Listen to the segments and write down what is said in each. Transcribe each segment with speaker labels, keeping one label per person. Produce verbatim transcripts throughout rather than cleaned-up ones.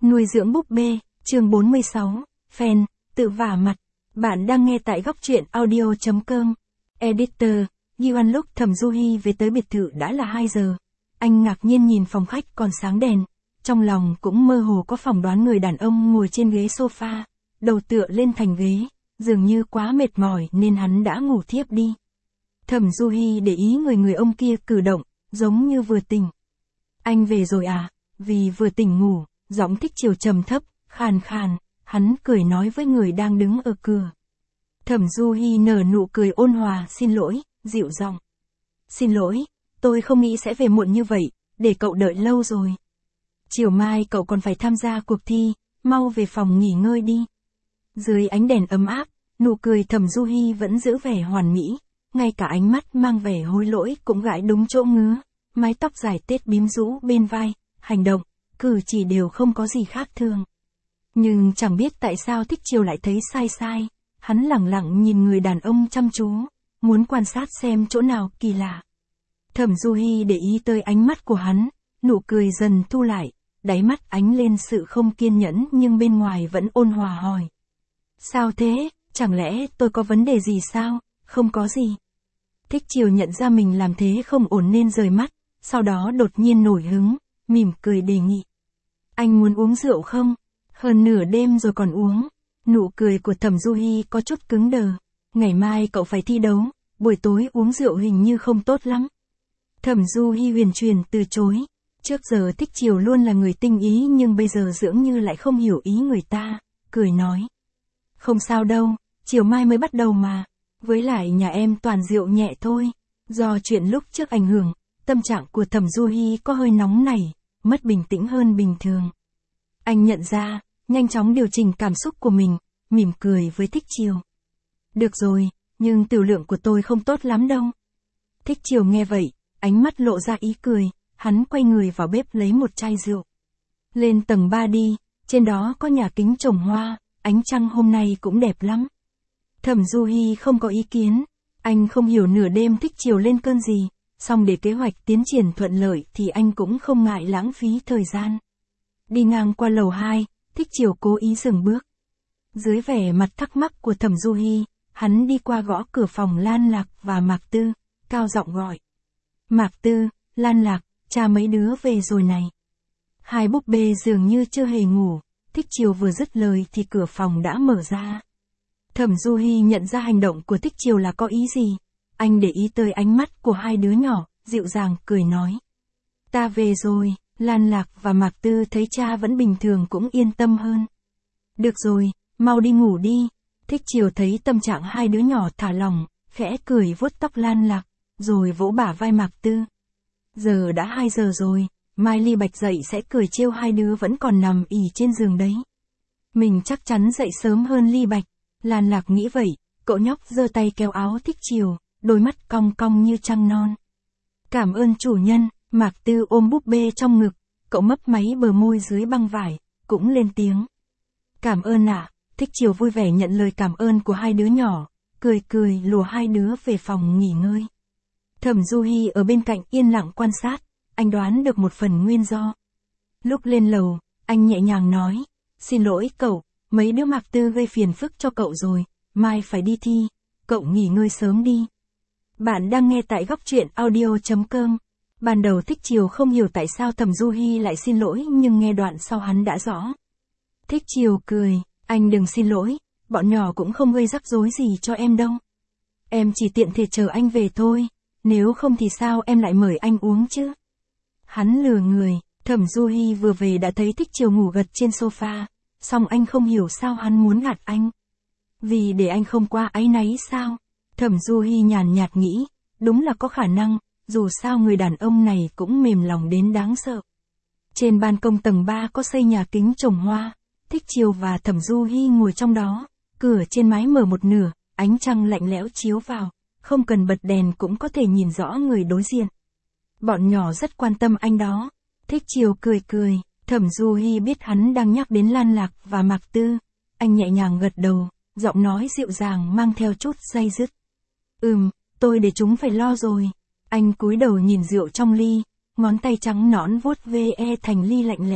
Speaker 1: Nuôi dưỡng búp bê, chương bốn mươi sáu, fan, tự vả mặt. Bạn đang nghe tại góc truyện audio chấm com. Editor, Yuan lúc Thẩm Du Hi về tới biệt thự đã là hai giờ. Anh ngạc nhiên nhìn phòng khách còn sáng đèn. Trong lòng cũng mơ hồ có phỏng đoán người đàn ông ngồi trên ghế sofa, đầu tựa lên thành ghế, dường như quá mệt mỏi nên hắn đã ngủ thiếp đi. Thẩm Du Hi để ý người người ông kia cử động, giống như vừa tỉnh. Anh về rồi à? Vì vừa tỉnh ngủ, giọng Thích Chiều trầm thấp, khàn khàn, hắn cười nói với người đang đứng ở cửa. Thẩm Du Hi nở nụ cười ôn hòa, xin lỗi, dịu giọng. Xin lỗi, tôi không nghĩ sẽ về muộn như vậy, để cậu đợi lâu rồi. Chiều mai cậu còn phải tham gia cuộc thi, mau về phòng nghỉ ngơi đi. Dưới ánh đèn ấm áp, nụ cười Thẩm Du Hi vẫn giữ vẻ hoàn mỹ, ngay cả ánh mắt mang vẻ hối lỗi cũng gãi đúng chỗ ngứa, mái tóc dài tết bím rũ bên vai, hành động, cử chỉ đều không có gì khác thường. Nhưng chẳng biết tại sao Thích Chiều lại thấy sai sai, hắn lẳng lặng nhìn người đàn ông chăm chú, muốn quan sát xem chỗ nào kỳ lạ. Thẩm Du Hi để ý tới ánh mắt của hắn, nụ cười dần thu lại, đáy mắt ánh lên sự không kiên nhẫn nhưng bên ngoài vẫn ôn hòa hỏi. Sao thế, chẳng lẽ tôi có vấn đề gì sao? Không có gì. Thích Chiều nhận ra mình làm thế không ổn nên rời mắt, sau đó đột nhiên nổi hứng, mỉm cười đề nghị. Anh muốn uống rượu không? Hơn nửa đêm rồi còn uống. Nụ cười của Thẩm Du Hi có chút cứng đờ. Ngày mai cậu phải thi đấu, buổi tối uống rượu hình như không tốt lắm. Thẩm Du Hi huyền truyền từ chối. Trước giờ Thích Chiều luôn là người tinh ý nhưng bây giờ dường như lại không hiểu ý người ta, cười nói. Không sao đâu, chiều mai mới bắt đầu mà. Với lại nhà em toàn rượu nhẹ thôi. Do chuyện lúc trước ảnh hưởng, tâm trạng của Thẩm Du Hi có hơi nóng nảy, mất bình tĩnh hơn bình thường. Anh nhận ra, nhanh chóng điều chỉnh cảm xúc của mình, mỉm cười với Thích Chiều. Được rồi, nhưng tiểu lượng của tôi không tốt lắm đâu. Thích Chiều nghe vậy, ánh mắt lộ ra ý cười, hắn quay người vào bếp lấy một chai rượu. Lên tầng ba đi, trên đó có nhà kính trồng hoa, ánh trăng hôm nay cũng đẹp lắm. Thẩm Du Hi không có ý kiến, anh không hiểu nửa đêm Thích Chiều lên cơn gì, song để kế hoạch tiến triển thuận lợi thì anh cũng không ngại lãng phí thời gian. Đi ngang qua lầu hai, Thích Chiều cố ý dừng bước. Dưới vẻ mặt thắc mắc của Thẩm Du Hi, hắn đi qua gõ cửa phòng Lan Lạc và Mạc Tư, cao giọng gọi. Mạc Tư, Lan Lạc, cha mấy đứa về rồi này. Hai búp bê dường như chưa hề ngủ, Thích Chiều vừa dứt lời thì cửa phòng đã mở ra. Thẩm Du Hi nhận ra hành động của Thích Chiều là có ý gì. Anh để ý tới ánh mắt của hai đứa nhỏ, dịu dàng cười nói. Ta về rồi. Lan Lạc và Mạc Tư thấy cha vẫn bình thường cũng yên tâm hơn. Được rồi, mau đi ngủ đi. Thích Chiều thấy tâm trạng hai đứa nhỏ thả lỏng, khẽ cười vuốt tóc Lan Lạc, rồi vỗ bả vai Mạc Tư. Giờ đã hai giờ rồi, mai Ly Bạch dậy sẽ cười trêu hai đứa vẫn còn nằm ỉ trên giường đấy. Mình chắc chắn dậy sớm hơn Ly Bạch. Lan Lạc nghĩ vậy, cậu nhóc giơ tay kéo áo Thích Chiều, đôi mắt cong cong như trăng non. Cảm ơn chủ nhân. Mạc Tư ôm búp bê trong ngực, cậu mấp máy bờ môi dưới băng vải, cũng lên tiếng. Cảm ơn ạ. À. Thích Chiều vui vẻ nhận lời cảm ơn của hai đứa nhỏ, cười cười lùa hai đứa về phòng nghỉ ngơi. Thẩm Du Hi ở bên cạnh yên lặng quan sát, anh đoán được một phần nguyên do. Lúc lên lầu, anh nhẹ nhàng nói, xin lỗi cậu, mấy đứa Mạc Tư gây phiền phức cho cậu rồi, mai phải đi thi, cậu nghỉ ngơi sớm đi. Bạn đang nghe tại góc truyện audio chấm com. Ban đầu Thích Chiều không hiểu tại sao Thẩm Du Hi lại xin lỗi nhưng nghe đoạn sau hắn đã rõ. Thích Chiều cười, anh đừng xin lỗi, bọn nhỏ cũng không gây rắc rối gì cho em đâu. Em chỉ tiện thể chờ anh về thôi, nếu không thì sao em lại mời anh uống chứ. Hắn lừa người, Thẩm Du Hi vừa về đã thấy Thích Chiều ngủ gật trên sofa, song anh không hiểu sao hắn muốn gạt anh. Vì để anh không qua áy náy sao? Thẩm Du Hi nhàn nhạt nghĩ, đúng là có khả năng. Dù sao người đàn ông này cũng mềm lòng đến đáng sợ. Trên ban công tầng ba có xây nhà kính trồng hoa, Thích Chiều và Thẩm Du Hi ngồi trong đó, cửa trên mái mở một nửa, ánh trăng lạnh lẽo chiếu vào, không cần bật đèn cũng có thể nhìn rõ người đối diện. Bọn nhỏ rất quan tâm anh đó. Thích Chiều cười cười, Thẩm Du Hi biết hắn đang nhắc đến Lan Lạc và Mạc Tư, anh nhẹ nhàng gật đầu, giọng nói dịu dàng mang theo chút day dứt. Ừm, tôi để chúng phải lo rồi. Anh cúi đầu nhìn rượu trong ly, ngón tay trắng nõn vuốt ve thành ly lạnh lẽo,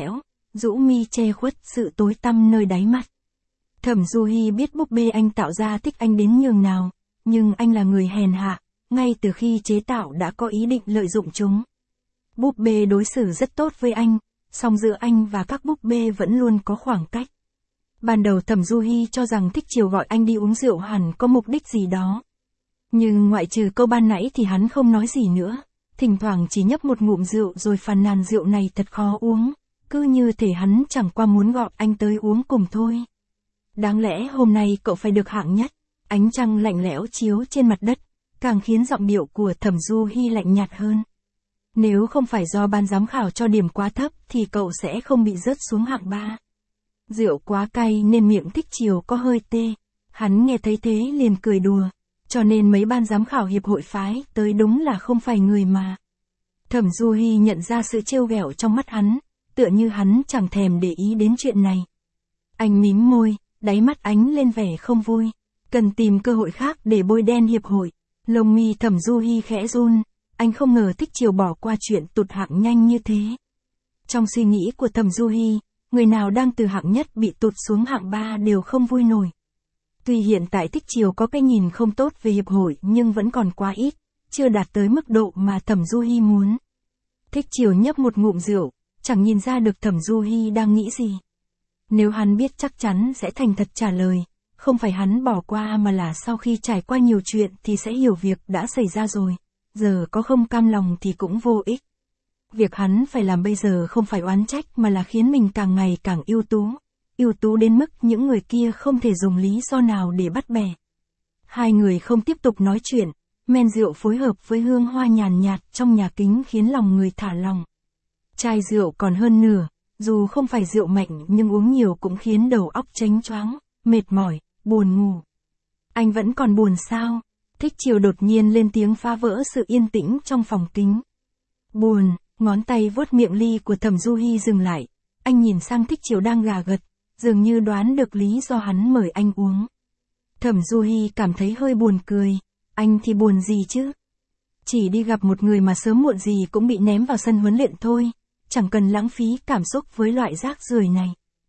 Speaker 1: rũ mi che khuất sự tối tăm nơi đáy mắt. Thẩm Du Hi biết búp bê anh tạo ra thích anh đến nhường nào, nhưng anh là người hèn hạ, ngay từ khi chế tạo đã có ý định lợi dụng chúng. Búp bê đối xử rất tốt với anh, song giữa anh và các búp bê vẫn luôn có khoảng cách. Ban đầu Thẩm Du Hi cho rằng Thích Chiều gọi anh đi uống rượu hẳn có mục đích gì đó. Nhưng ngoại trừ câu ban nãy thì hắn không nói gì nữa, thỉnh thoảng chỉ nhấp một ngụm rượu rồi phàn nàn rượu này thật khó uống, cứ như thể hắn chẳng qua muốn gọi anh tới uống cùng thôi. Đáng lẽ hôm nay cậu phải được hạng nhất, ánh trăng lạnh lẽo chiếu trên mặt đất, càng khiến giọng điệu của Thẩm Du Hi lạnh nhạt hơn. Nếu không phải do ban giám khảo cho điểm quá thấp thì cậu sẽ không bị rớt xuống hạng ba. Rượu quá cay nên miệng Thích Chiều có hơi tê, hắn nghe thấy thế liền cười đùa, cho nên mấy ban giám khảo hiệp hội phái tới đúng là không phải người mà. Thẩm Du Hi nhận ra sự trêu ghẹo trong mắt hắn, tựa như hắn chẳng thèm để ý đến chuyện này. Anh mím môi, đáy mắt ánh lên vẻ không vui, cần tìm cơ hội khác để bôi đen hiệp hội. Lông mi Thẩm Du Hi khẽ run, anh không ngờ Thích Chiều bỏ qua chuyện tụt hạng nhanh như thế. Trong suy nghĩ của Thẩm Du Hi, người nào đang từ hạng nhất bị tụt xuống hạng ba đều không vui nổi. Tuy hiện tại Thích Chiều có cái nhìn không tốt về hiệp hội nhưng vẫn còn quá ít, chưa đạt tới mức độ mà Thẩm Du Hi muốn. Thích Chiều nhấp một ngụm rượu, chẳng nhìn ra được Thẩm Du Hi đang nghĩ gì. Nếu hắn biết chắc chắn sẽ thành thật trả lời, không phải hắn bỏ qua mà là sau khi trải qua nhiều chuyện thì sẽ hiểu việc đã xảy ra rồi, giờ có không cam lòng thì cũng vô ích. Việc hắn phải làm bây giờ không phải oán trách mà là khiến mình càng ngày càng ưu tú, ưu tú đến mức những người kia không thể dùng lý do nào để bắt bẻ. Hai người không tiếp tục nói chuyện, men rượu phối hợp với hương hoa nhàn nhạt trong nhà kính khiến lòng người thả lỏng. Chai rượu còn hơn nửa, dù không phải rượu mạnh nhưng uống nhiều cũng khiến đầu óc chánh choáng, mệt mỏi, buồn ngủ. Anh vẫn còn buồn sao? Thích Chiều đột nhiên lên tiếng phá vỡ sự yên tĩnh trong phòng kính. Buồn, ngón tay vuốt miệng ly của Thẩm Du Hi dừng lại, anh nhìn sang Thích Chiều đang gà gật, dường như đoán được lý do hắn mời anh uống. Thẩm Du Hi cảm thấy hơi buồn cười, anh thì buồn gì chứ? Chỉ đi gặp một người mà sớm muộn gì cũng bị ném vào sân huấn luyện thôi, chẳng cần lãng phí cảm xúc với loại rác rưởi này.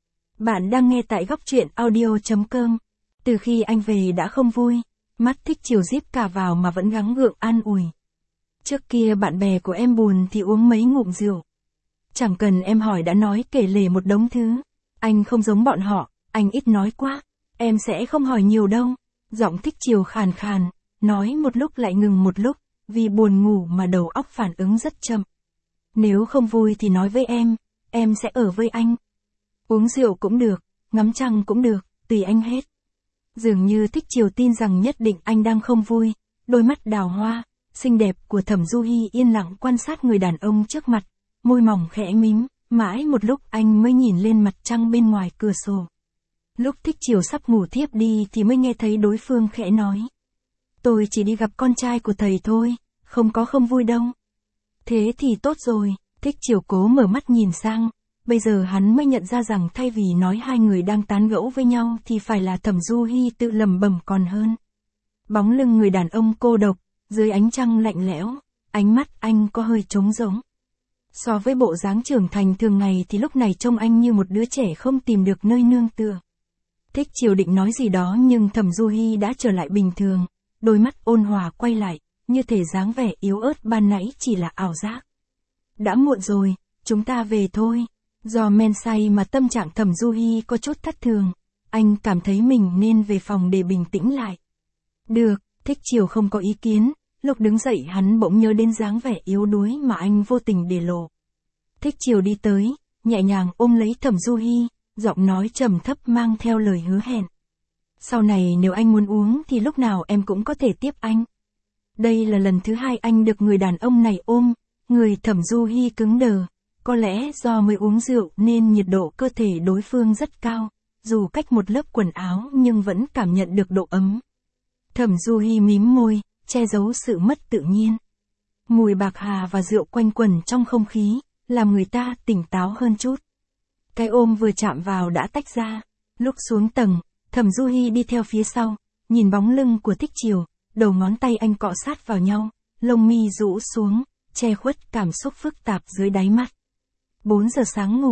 Speaker 1: Bạn đang nghe tại góc truyện audio chấm com. Từ khi anh về đã không vui, mắt Thích Chiều díp cả vào mà vẫn gắng gượng an ủi. Trước kia bạn bè của em buồn thì uống mấy ngụm rượu. Chẳng cần em hỏi đã nói kể lể một đống thứ. Anh không giống bọn họ, anh ít nói quá. Em sẽ không hỏi nhiều đâu. Giọng Thích Chiều khàn khàn, nói một lúc lại ngừng một lúc, vì buồn ngủ mà đầu óc phản ứng rất chậm. Nếu không vui thì nói với em, em sẽ ở với anh. Uống rượu cũng được, ngắm trăng cũng được, tùy anh hết. Dường như Thích Chiều tin rằng nhất định anh đang không vui, đôi mắt đào hoa, xinh đẹp của Thẩm Du Hi yên lặng quan sát người đàn ông trước mặt, môi mỏng khẽ mím, mãi một lúc anh mới nhìn lên mặt trăng bên ngoài cửa sổ. Lúc Thích Chiều sắp ngủ thiếp đi thì mới nghe thấy đối phương khẽ nói. Tôi chỉ đi gặp con trai của thầy thôi, không có không vui đâu. Thế thì tốt rồi, Thích Chiều cố mở mắt nhìn sang, bây giờ hắn mới nhận ra rằng thay vì nói hai người đang tán gẫu với nhau thì phải là Thẩm Du Hi tự lẩm bẩm còn hơn. Bóng lưng người đàn ông cô độc, dưới ánh trăng lạnh lẽo, ánh mắt anh có hơi trống rỗng. So với bộ dáng trưởng thành thường ngày thì lúc này trông anh như một đứa trẻ không tìm được nơi nương tựa. Thích Chiều định nói gì đó nhưng Thẩm Du Hi đã trở lại bình thường, đôi mắt ôn hòa quay lại, như thể dáng vẻ yếu ớt ban nãy chỉ là ảo giác. Đã muộn rồi, chúng ta về thôi. Do men say mà tâm trạng Thẩm Du Hi có chút thất thường, anh cảm thấy mình nên về phòng để bình tĩnh lại. Được, Thích Chiều không có ý kiến, lúc đứng dậy hắn bỗng nhớ đến dáng vẻ yếu đuối mà anh vô tình để lộ. Thích Chiều đi tới, nhẹ nhàng ôm lấy Thẩm Du Hi, giọng nói trầm thấp mang theo lời hứa hẹn. Sau này nếu anh muốn uống thì lúc nào em cũng có thể tiếp anh. Đây là lần thứ hai anh được người đàn ông này ôm, người Thẩm Du Hi cứng đờ. Có lẽ do mới uống rượu nên nhiệt độ cơ thể đối phương rất cao, dù cách một lớp quần áo nhưng vẫn cảm nhận được độ ấm. Thẩm Du Hi mím môi, che giấu sự mất tự nhiên. Mùi bạc hà và rượu quanh quẩn trong không khí, làm người ta tỉnh táo hơn chút. Cái ôm vừa chạm vào đã tách ra. Lúc xuống tầng, Thẩm Du Hi đi theo phía sau, nhìn bóng lưng của Thích Chiều, đầu ngón tay anh cọ sát vào nhau, lông mi rũ xuống, che khuất cảm xúc phức tạp dưới đáy mắt. bốn giờ sáng ngủ,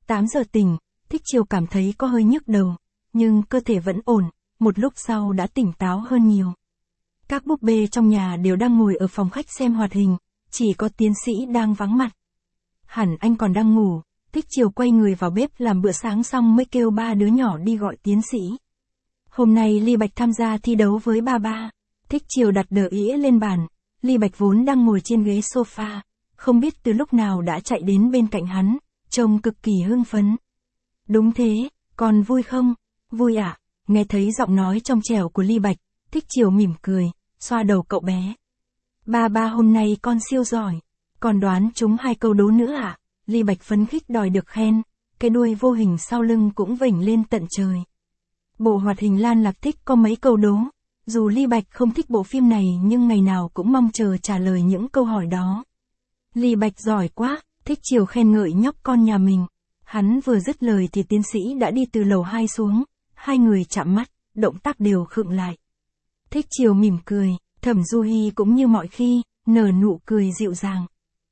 Speaker 1: tám giờ tỉnh, Thích Chiều cảm thấy có hơi nhức đầu, nhưng cơ thể vẫn ổn, một lúc sau đã tỉnh táo hơn nhiều. Các búp bê trong nhà đều đang ngồi ở phòng khách xem hoạt hình, chỉ có tiến sĩ đang vắng mặt. Hẳn anh còn đang ngủ, Thích Chiều quay người vào bếp làm bữa sáng xong mới kêu ba đứa nhỏ đi gọi tiến sĩ. Hôm nay Ly Bạch tham gia thi đấu với ba ba. Thích Chiều đặt đờ ĩa lên bàn, Ly Bạch vốn đang ngồi trên ghế sofa, không biết từ lúc nào đã chạy đến bên cạnh hắn, trông cực kỳ hưng phấn. Đúng thế, con vui không? Vui ạ, à? Nghe thấy giọng nói trong trẻo của Ly Bạch, Thích Chiều mỉm cười, xoa đầu cậu bé. Ba ba hôm nay con siêu giỏi, còn đoán trúng hai câu đố nữa ạ. À? Ly Bạch phấn khích đòi được khen, cái đuôi vô hình sau lưng cũng vểnh lên tận trời. Bộ hoạt hình Lan Lạc Thích có mấy câu đố, dù Ly Bạch không thích bộ phim này nhưng ngày nào cũng mong chờ trả lời những câu hỏi đó. Ly Bạch giỏi quá, Thích Chiều khen ngợi nhóc con nhà mình. Hắn vừa dứt lời thì tiến sĩ đã đi từ lầu hai xuống, hai người chạm mắt, động tác đều khựng lại. Thích Chiều mỉm cười, Thẩm Du Hi cũng như mọi khi, nở nụ cười dịu dàng.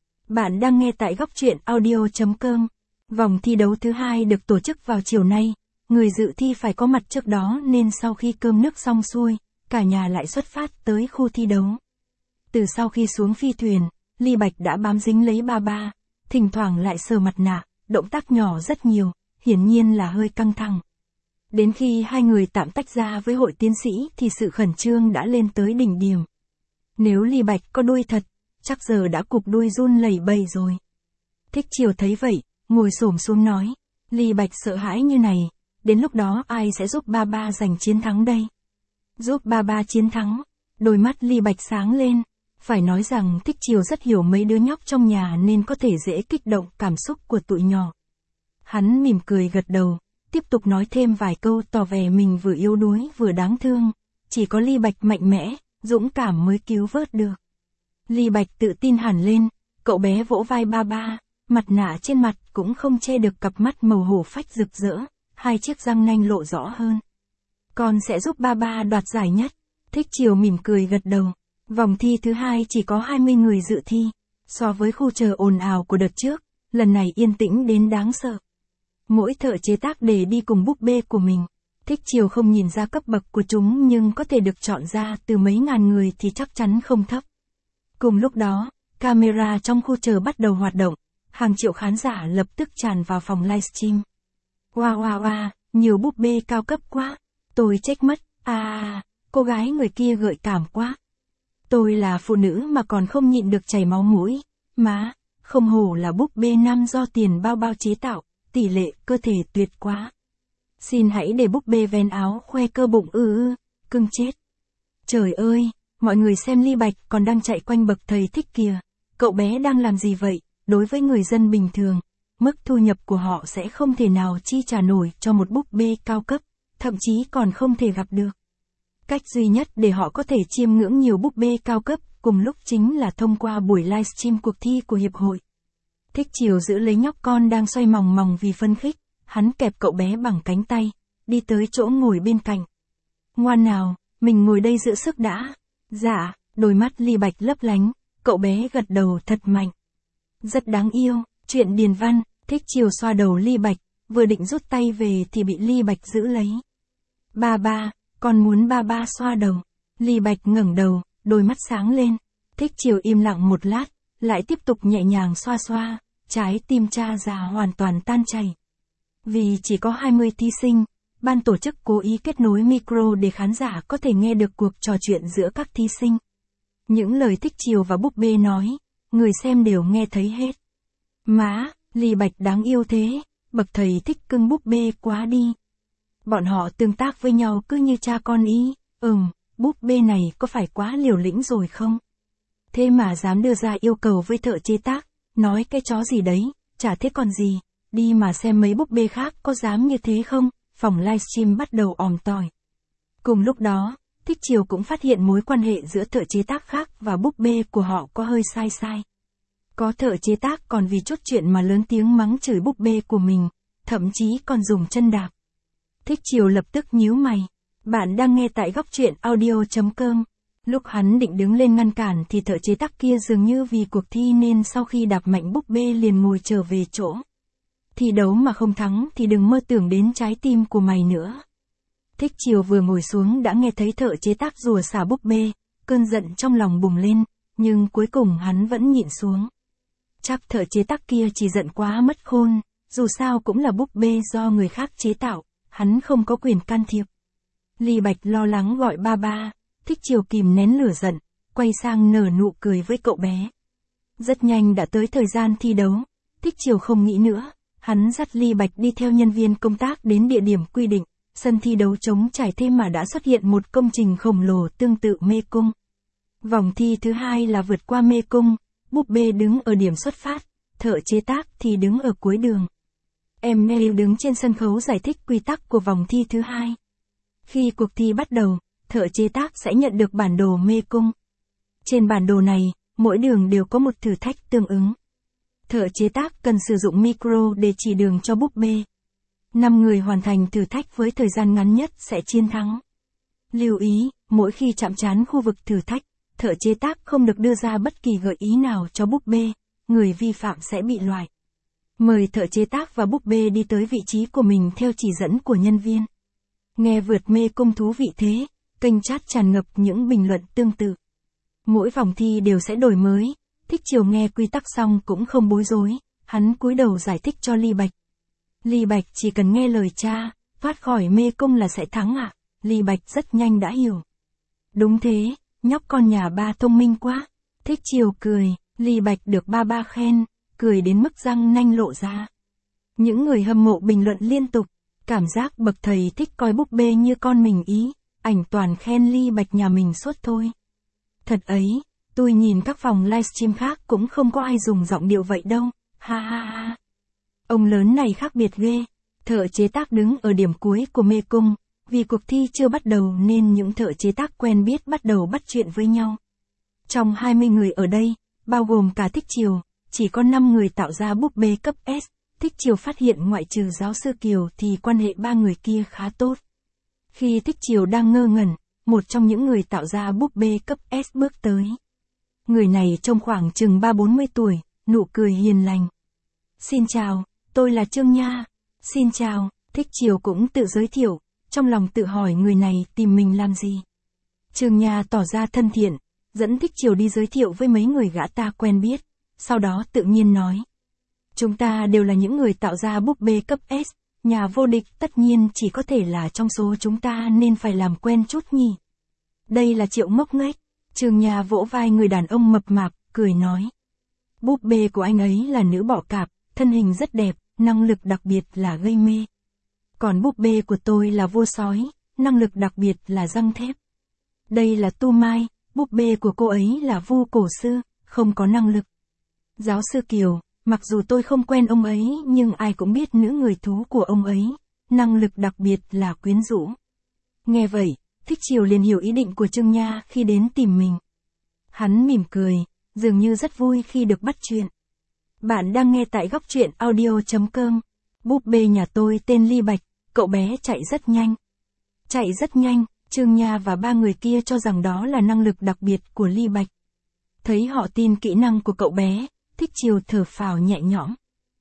Speaker 1: Bạn đang nghe tại góc truyện audio chấm com. Vòng thi đấu thứ hai được tổ chức vào chiều nay, người dự thi phải có mặt trước đó nên sau khi cơm nước xong xuôi, cả nhà lại xuất phát tới khu thi đấu. Từ sau khi xuống phi thuyền, Ly Bạch đã bám dính lấy ba ba, thỉnh thoảng lại sờ mặt nạ, động tác nhỏ rất nhiều, hiển nhiên là hơi căng thẳng. Đến khi hai người tạm tách ra với hội tiến sĩ thì sự khẩn trương đã lên tới đỉnh điểm. Nếu Ly Bạch có đuôi thật, chắc giờ đã cụp đuôi run lẩy bẩy rồi. Thích Chiều thấy vậy, ngồi xổm xuống nói, Ly Bạch sợ hãi như này, đến lúc đó ai sẽ giúp ba ba giành chiến thắng đây? Giúp ba ba chiến thắng, đôi mắt Ly Bạch sáng lên, phải nói rằng Thích Chiều rất hiểu mấy đứa nhóc trong nhà nên có thể dễ kích động cảm xúc của tụi nhỏ. Hắn mỉm cười gật đầu, tiếp tục nói thêm vài câu tỏ vẻ mình vừa yếu đuối vừa đáng thương, chỉ có Ly Bạch mạnh mẽ, dũng cảm mới cứu vớt được. Ly Bạch tự tin hẳn lên, cậu bé vỗ vai ba ba, mặt nạ trên mặt cũng không che được cặp mắt màu hổ phách rực rỡ, hai chiếc răng nanh lộ rõ hơn. Con sẽ giúp ba ba đoạt giải nhất. Thích Chiều mỉm cười gật đầu. Vòng thi thứ hai chỉ có hai mươi người dự thi, so với khu chờ ồn ào của đợt trước, lần này yên tĩnh đến đáng sợ. Mỗi thợ chế tác để đi cùng búp bê của mình. Thích Chiều không nhìn ra cấp bậc của chúng nhưng có thể được chọn ra từ mấy ngàn người thì chắc chắn không thấp. Cùng lúc đó, camera trong khu chờ bắt đầu hoạt động, hàng triệu khán giả lập tức tràn vào phòng livestream. Wow wow wow, nhiều búp bê cao cấp quá, tôi chết mất, à, cô gái người kia gợi cảm quá. Tôi là phụ nữ mà còn không nhịn được chảy máu mũi, má, không hổ là búp bê nam do tiền bao bao chế tạo, tỷ lệ cơ thể tuyệt quá. Xin hãy để búp bê vén áo khoe cơ bụng ư ư, cưng chết. Trời ơi, mọi người xem Ly Bạch còn đang chạy quanh bậc thầy Thích kìa, cậu bé đang làm gì vậy? Đối với người dân bình thường, mức thu nhập của họ sẽ không thể nào chi trả nổi cho một búp bê cao cấp, thậm chí còn không thể gặp được. Cách duy nhất để họ có thể chiêm ngưỡng nhiều búp bê cao cấp cùng lúc chính là thông qua buổi livestream cuộc thi của hiệp hội. Thích Chiều giữ lấy nhóc con đang xoay mòng mòng vì phấn khích, hắn kẹp cậu bé bằng cánh tay, đi tới chỗ ngồi bên cạnh. Ngoan nào, mình ngồi đây giữ sức đã. Dạ, đôi mắt Ly Bạch lấp lánh, cậu bé gật đầu thật mạnh. Rất đáng yêu, chuyện điền văn. Thích Chiều xoa đầu Ly Bạch, vừa định rút tay về thì bị Ly Bạch giữ lấy. Ba ba, con muốn ba ba xoa đầu. Ly Bạch ngẩng đầu, đôi mắt sáng lên. Thích Chiều im lặng một lát, lại tiếp tục nhẹ nhàng xoa xoa, trái tim cha già hoàn toàn tan chảy. Vì chỉ có hai mươi thí sinh, ban tổ chức cố ý kết nối micro để khán giả có thể nghe được cuộc trò chuyện giữa các thí sinh. Những lời Thích Chiều và búp bê nói, người xem đều nghe thấy hết. Má, Ly Bạch đáng yêu thế, bậc thầy thích cưng búp bê quá đi. Bọn họ tương tác với nhau cứ như cha con ý, ừm, búp bê này có phải quá liều lĩnh rồi không? Thế mà dám đưa ra yêu cầu với thợ chế tác, nói cái chó gì đấy, chả thế còn gì, đi mà xem mấy búp bê khác có dám như thế không? Phòng livestream bắt đầu òm tỏi. Cùng lúc đó, Thích Chiều cũng phát hiện mối quan hệ giữa thợ chế tác khác và búp bê của họ có hơi sai sai. Có thợ chế tác còn vì chút chuyện mà lớn tiếng mắng chửi búp bê của mình, thậm chí còn dùng chân đạp. Thích Chiều lập tức nhíu mày. Bạn đang nghe tại góc truyện audio chấm com. Lúc hắn định đứng lên ngăn cản thì thợ chế tác kia dường như vì cuộc thi nên sau khi đạp mạnh búp bê liền ngồi trở về chỗ. Thi đấu mà không thắng thì đừng mơ tưởng đến trái tim của mày nữa. Thích Chiều vừa ngồi xuống đã nghe thấy thợ chế tác rùa xả búp bê, cơn giận trong lòng bùng lên, nhưng cuối cùng hắn vẫn nhịn xuống. Chắc thợ chế tác kia chỉ giận quá mất khôn, dù sao cũng là búp bê do người khác chế tạo, hắn không có quyền can thiệp. Ly Bạch lo lắng gọi ba ba, Thích Chiều kìm nén lửa giận, quay sang nở nụ cười với cậu bé. Rất nhanh đã tới thời gian thi đấu, Thích Chiều không nghĩ nữa, hắn dắt Ly Bạch đi theo nhân viên công tác đến địa điểm quy định, sân thi đấu trống trải thêm mà đã xuất hiện một công trình khổng lồ tương tự mê cung. Vòng thi thứ hai là vượt qua mê cung, búp bê đứng ở điểm xuất phát, thợ chế tác thì đứng ở cuối đường. Em Neil đứng trên sân khấu giải thích quy tắc của vòng thi thứ hai. Khi cuộc thi bắt đầu, thợ chế tác sẽ nhận được bản đồ mê cung. Trên bản đồ này, mỗi đường đều có một thử thách tương ứng. Thợ chế tác cần sử dụng micro để chỉ đường cho búp bê. Năm người hoàn thành thử thách với thời gian ngắn nhất sẽ chiến thắng. Lưu ý, mỗi khi chạm trán khu vực thử thách, thợ chế tác không được đưa ra bất kỳ gợi ý nào cho búp bê, người vi phạm sẽ bị loại. Mời thợ chế tác và búp bê đi tới vị trí của mình theo chỉ dẫn của nhân viên. Nghe vượt mê cung thú vị thế, kênh chat tràn ngập những bình luận tương tự. Mỗi vòng thi đều sẽ đổi mới, Thích Chiều nghe quy tắc xong cũng không bối rối, hắn cúi đầu giải thích cho Ly Bạch. Ly Bạch chỉ cần nghe lời cha, thoát khỏi mê cung là sẽ thắng ạ. À? Ly Bạch rất nhanh đã hiểu. Đúng thế, nhóc con nhà ba thông minh quá. Thích Chiều cười, Ly Bạch được ba ba khen, cười đến mức răng nanh lộ ra. Những người hâm mộ bình luận liên tục, cảm giác bậc thầy thích coi búp bê như con mình ý, ảnh toàn khen Ly Bạch nhà mình suốt thôi. Thật ấy, tôi nhìn các phòng livestream khác cũng không có ai dùng giọng điệu vậy đâu, ha ha ha. Ông lớn này khác biệt ghê. Thợ chế tác đứng ở điểm cuối của mê cung, vì cuộc thi chưa bắt đầu nên những thợ chế tác quen biết bắt đầu bắt chuyện với nhau. Trong hai mươi người ở đây, bao gồm cả Thích Chiều, chỉ có năm người tạo ra búp bê cấp S. Thích Chiều phát hiện ngoại trừ giáo sư Kiều thì quan hệ ba người kia khá tốt. Khi Thích Chiều đang ngơ ngẩn, một trong những người tạo ra búp bê cấp S bước tới. Người này trông khoảng chừng ba bốn mươi tuổi, nụ cười hiền lành. Xin chào, tôi là Trương Nha. Xin chào, Thích Chiều cũng tự giới thiệu, trong lòng tự hỏi người này tìm mình làm gì. Trương Nha tỏ ra thân thiện, dẫn Thích Chiều đi giới thiệu với mấy người gã ta quen biết, sau đó tự nhiên nói. Chúng ta đều là những người tạo ra búp bê cấp S, nhà vô địch tất nhiên chỉ có thể là trong số chúng ta nên phải làm quen chút nhỉ. Đây là Triệu Ngốc Nghếch. Trương Nha vỗ vai người đàn ông mập mạp, cười nói. Búp bê của anh ấy là nữ bọ cạp, thân hình rất đẹp, năng lực đặc biệt là gây mê. Còn búp bê của tôi là vua sói, năng lực đặc biệt là răng thép. Đây là Tu Mai, búp bê của cô ấy là vu cổ sư, không có năng lực. Giáo sư Kiều, mặc dù tôi không quen ông ấy nhưng ai cũng biết nữ người thú của ông ấy, năng lực đặc biệt là quyến rũ. Nghe vậy, Thích Chiều liền hiểu ý định của Trương Nha khi đến tìm mình. Hắn mỉm cười, dường như rất vui khi được bắt chuyện. Bạn đang nghe tại góc truyện audio chấm com. Búp bê nhà tôi tên Ly Bạch, cậu bé chạy rất nhanh. Chạy rất nhanh, Trương Nha và ba người kia cho rằng đó là năng lực đặc biệt của Ly Bạch. Thấy họ tin kỹ năng của cậu bé, Thích Chiều thở phào nhẹ nhõm.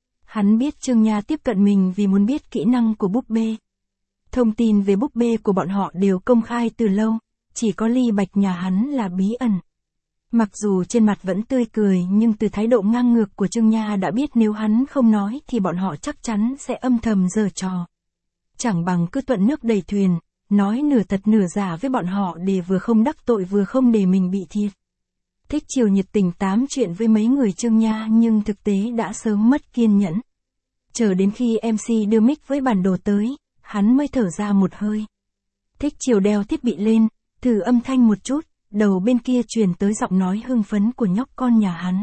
Speaker 1: Hắn biết Trương Nha tiếp cận mình vì muốn biết kỹ năng của búp bê. Thông tin về búp bê của bọn họ đều công khai từ lâu, chỉ có Ly Bạch nhà hắn là bí ẩn. Mặc dù trên mặt vẫn tươi cười nhưng từ thái độ ngang ngược của Trương Nha đã biết nếu hắn không nói thì bọn họ chắc chắn sẽ âm thầm giở trò. Chẳng bằng cứ thuận nước đẩy thuyền, nói nửa thật nửa giả với bọn họ để vừa không đắc tội vừa không để mình bị thiệt. Thích Chiều nhiệt tình tám chuyện với mấy người Trương Nha nhưng thực tế đã sớm mất kiên nhẫn. Chờ đến khi em xê đưa mic với bản đồ tới, hắn mới thở ra một hơi. Thích Chiều đeo thiết bị lên, thử âm thanh một chút, đầu bên kia truyền tới giọng nói hưng phấn của nhóc con nhà hắn.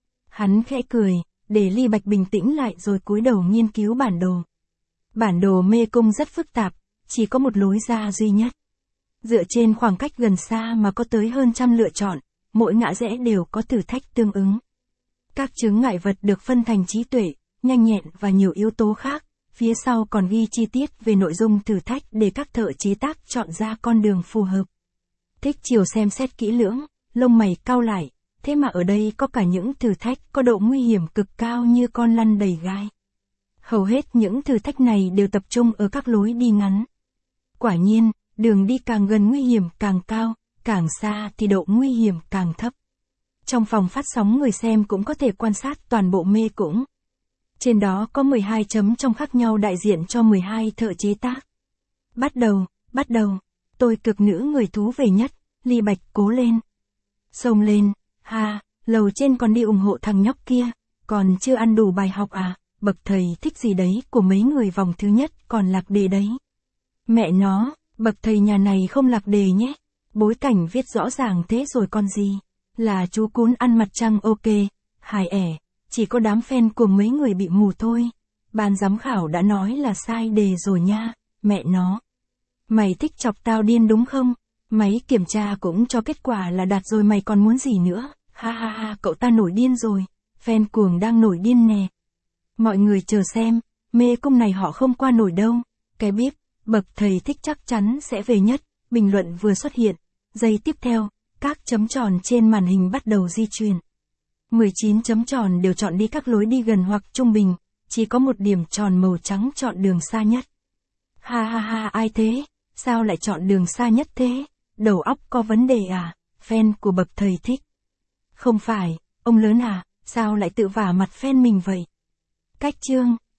Speaker 1: Hắn khẽ cười, để Ly Bạch bình tĩnh lại rồi cúi đầu nghiên cứu bản đồ. Bản đồ mê cung rất phức tạp, chỉ có một lối ra duy nhất. Dựa trên khoảng cách gần xa mà có tới hơn trăm lựa chọn, mỗi ngã rẽ đều có thử thách tương ứng. Các chướng ngại vật được phân thành trí tuệ, nhanh nhẹn và nhiều yếu tố khác, phía sau còn ghi chi tiết về nội dung thử thách để các thợ chế tác chọn ra con đường phù hợp. Thích Chiều xem xét kỹ lưỡng, lông mày cau lại, thế mà ở đây có cả những thử thách có độ nguy hiểm cực cao như con lăn đầy gai. Hầu hết những thử thách này đều tập trung ở các lối đi ngắn. Quả nhiên, đường đi càng gần nguy hiểm càng cao, càng xa thì độ nguy hiểm càng thấp. Trong phòng phát sóng người xem cũng có thể quan sát toàn bộ mê cũng. Trên đó có mười hai chấm trong khác nhau đại diện cho mười hai thợ chế tác. Bắt đầu, bắt đầu, tôi cực nữ người thú về nhất, Ly Bạch cố lên. Xông lên, ha, lầu trên còn đi ủng hộ thằng nhóc kia, còn chưa ăn đủ bài học à, bậc thầy thích gì đấy của mấy người vòng thứ nhất còn lạc đề đấy. Mẹ nó, bậc thầy nhà này không lạc đề nhé, bối cảnh viết rõ ràng thế rồi con gì, là chú cún ăn mặt trăng ok, hài ẻ, chỉ có đám fan của mấy người bị mù thôi. Ban giám khảo đã nói là sai đề rồi nha, mẹ nó. Mày thích chọc tao điên đúng không? Máy kiểm tra cũng cho kết quả là đạt rồi mày còn muốn gì nữa? Ha ha ha, cậu ta nổi điên rồi. Fan cuồng đang nổi điên nè. Mọi người chờ xem, mê cung này họ không qua nổi đâu. Cái bíp, bậc thầy thích chắc chắn sẽ về nhất. Bình luận vừa xuất hiện. Giây tiếp theo, các chấm tròn trên màn hình bắt đầu di chuyển. mười chín chấm tròn đều chọn đi các lối đi gần hoặc trung bình. Chỉ có một điểm tròn màu trắng chọn đường xa nhất. Ha ha ha, ai thế? Sao lại chọn đường xa nhất thế? Đầu óc có vấn đề à? Fan của bậc thầy thích. Không phải, ông lớn à, sao lại tự vả mặt fan mình vậy? Cách chương